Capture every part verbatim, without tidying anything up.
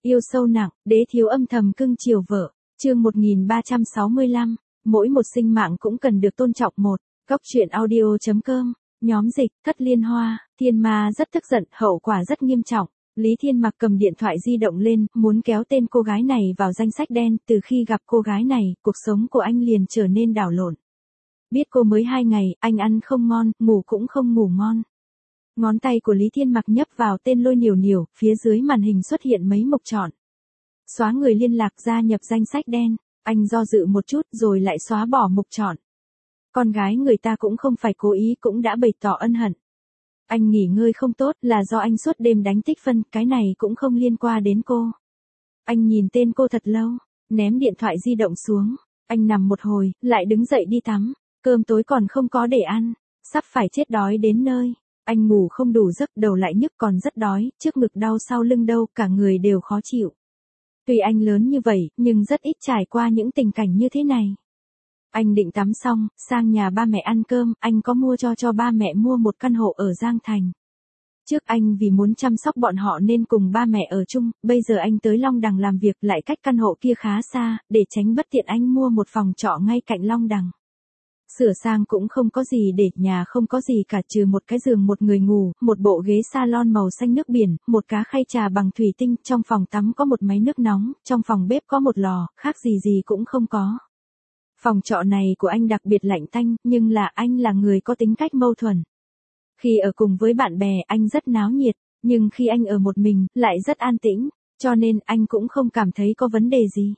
Yêu sâu nặng, đế thiếu âm thầm cưng chiều vợ. Chương một nghìn ba trăm sáu mươi lăm, mỗi một sinh mạng cũng cần được tôn trọng. Một, Góc truyện audio chấm com, nhóm dịch, Thất Liên Hoa. Thiên Ma rất tức giận, hậu quả rất nghiêm trọng. Lý Thiên Mặc cầm điện thoại di động lên, muốn kéo tên cô gái này vào danh sách đen. Từ khi gặp cô gái này, cuộc sống của anh liền trở nên đảo lộn. Biết cô mới hai ngày, anh ăn không ngon, ngủ cũng không ngủ ngon. Ngón tay của Lý Thiên Mặc nhấp vào tên Lôi Niểu Niểu, phía dưới màn hình xuất hiện mấy mục chọn. Xóa người liên lạc, gia nhập danh sách đen. Anh do dự một chút rồi lại xóa bỏ mục chọn. Con gái người ta cũng không phải cố ý, cũng đã bày tỏ ân hận. Anh nghỉ ngơi không tốt là do anh suốt đêm đánh tích phân, cái này cũng không liên quan đến cô. Anh nhìn tên cô thật lâu, ném điện thoại di động xuống. Anh nằm một hồi, lại đứng dậy đi tắm. Cơm tối còn không có để ăn, sắp phải chết đói đến nơi. Anh ngủ không đủ giấc, đầu lại nhức, còn rất đói, trước ngực đau, sau lưng đau, cả người đều khó chịu. Tuy anh lớn như vậy, nhưng rất ít trải qua những tình cảnh như thế này. Anh định tắm xong, sang nhà ba mẹ ăn cơm. Anh có mua cho cho ba mẹ mua một căn hộ ở Giang Thành. Trước anh vì muốn chăm sóc bọn họ nên cùng ba mẹ ở chung, bây giờ anh tới Long Đằng làm việc lại cách căn hộ kia khá xa, để tránh bất tiện anh mua một phòng trọ ngay cạnh Long Đằng. Sửa sang cũng không có gì để, nhà không có gì cả trừ một cái giường một người ngủ, một bộ ghế salon màu xanh nước biển, một cá khay trà bằng thủy tinh, trong phòng tắm có một máy nước nóng, trong phòng bếp có một lò, khác gì gì cũng không có. Phòng trọ này của anh đặc biệt lạnh tanh, nhưng là anh là người có tính cách mâu thuẫn. Khi ở cùng với bạn bè anh rất náo nhiệt, nhưng khi anh ở một mình, lại rất an tĩnh, cho nên anh cũng không cảm thấy có vấn đề gì.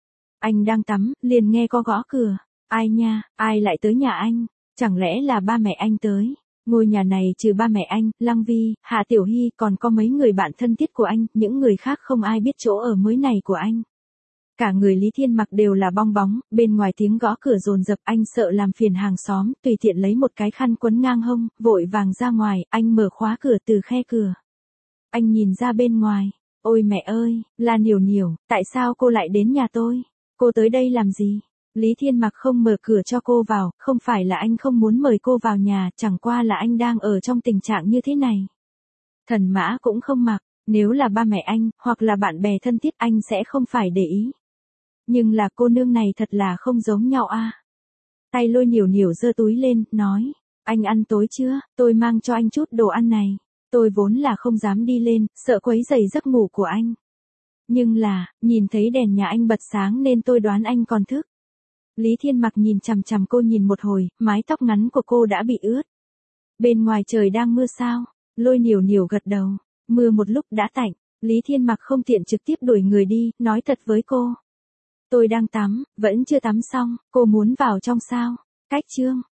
Anh đang tắm, liền nghe có gõ cửa. Ai nha, ai lại tới nhà anh? Chẳng lẽ là ba mẹ anh tới? Ngôi nhà này trừ ba mẹ anh, Lăng Vi, Hạ Tiểu Hy, còn có mấy người bạn thân thiết của anh, những người khác không ai biết chỗ ở mới này của anh. Cả người Lý Thiên Mặc đều là bong bóng, bên ngoài tiếng gõ cửa dồn dập, anh sợ làm phiền hàng xóm, tùy tiện lấy một cái khăn quấn ngang hông, vội vàng ra ngoài, anh mở khóa cửa từ khe cửa. Anh nhìn ra bên ngoài, ôi mẹ ơi, là Niểu Niểu, tại sao cô lại đến nhà tôi? Cô tới đây làm gì? Lý Thiên Mặc không mở cửa cho cô vào, không phải là anh không muốn mời cô vào nhà, chẳng qua là anh đang ở trong tình trạng như thế này. Thần mã cũng không mặc, nếu là ba mẹ anh, hoặc là bạn bè thân thiết anh sẽ không phải để ý. Nhưng là cô nương này thật là không giống nhau a. À. Tay Lôi Niểu Niểu giơ túi lên, nói, anh ăn tối chưa, tôi mang cho anh chút đồ ăn này. Tôi vốn là không dám đi lên, sợ quấy rầy giấc ngủ của anh. Nhưng là, nhìn thấy đèn nhà anh bật sáng nên tôi đoán anh còn thức. Lý Thiên Mặc nhìn chằm chằm cô nhìn một hồi, mái tóc ngắn của cô đã bị ướt. Bên ngoài trời đang mưa sao? Lôi Niểu Niểu gật đầu, mưa một lúc đã tạnh. Lý Thiên Mặc không tiện trực tiếp đuổi người đi, nói thật với cô. Tôi đang tắm, vẫn chưa tắm xong, cô muốn vào trong sao? Cách chương.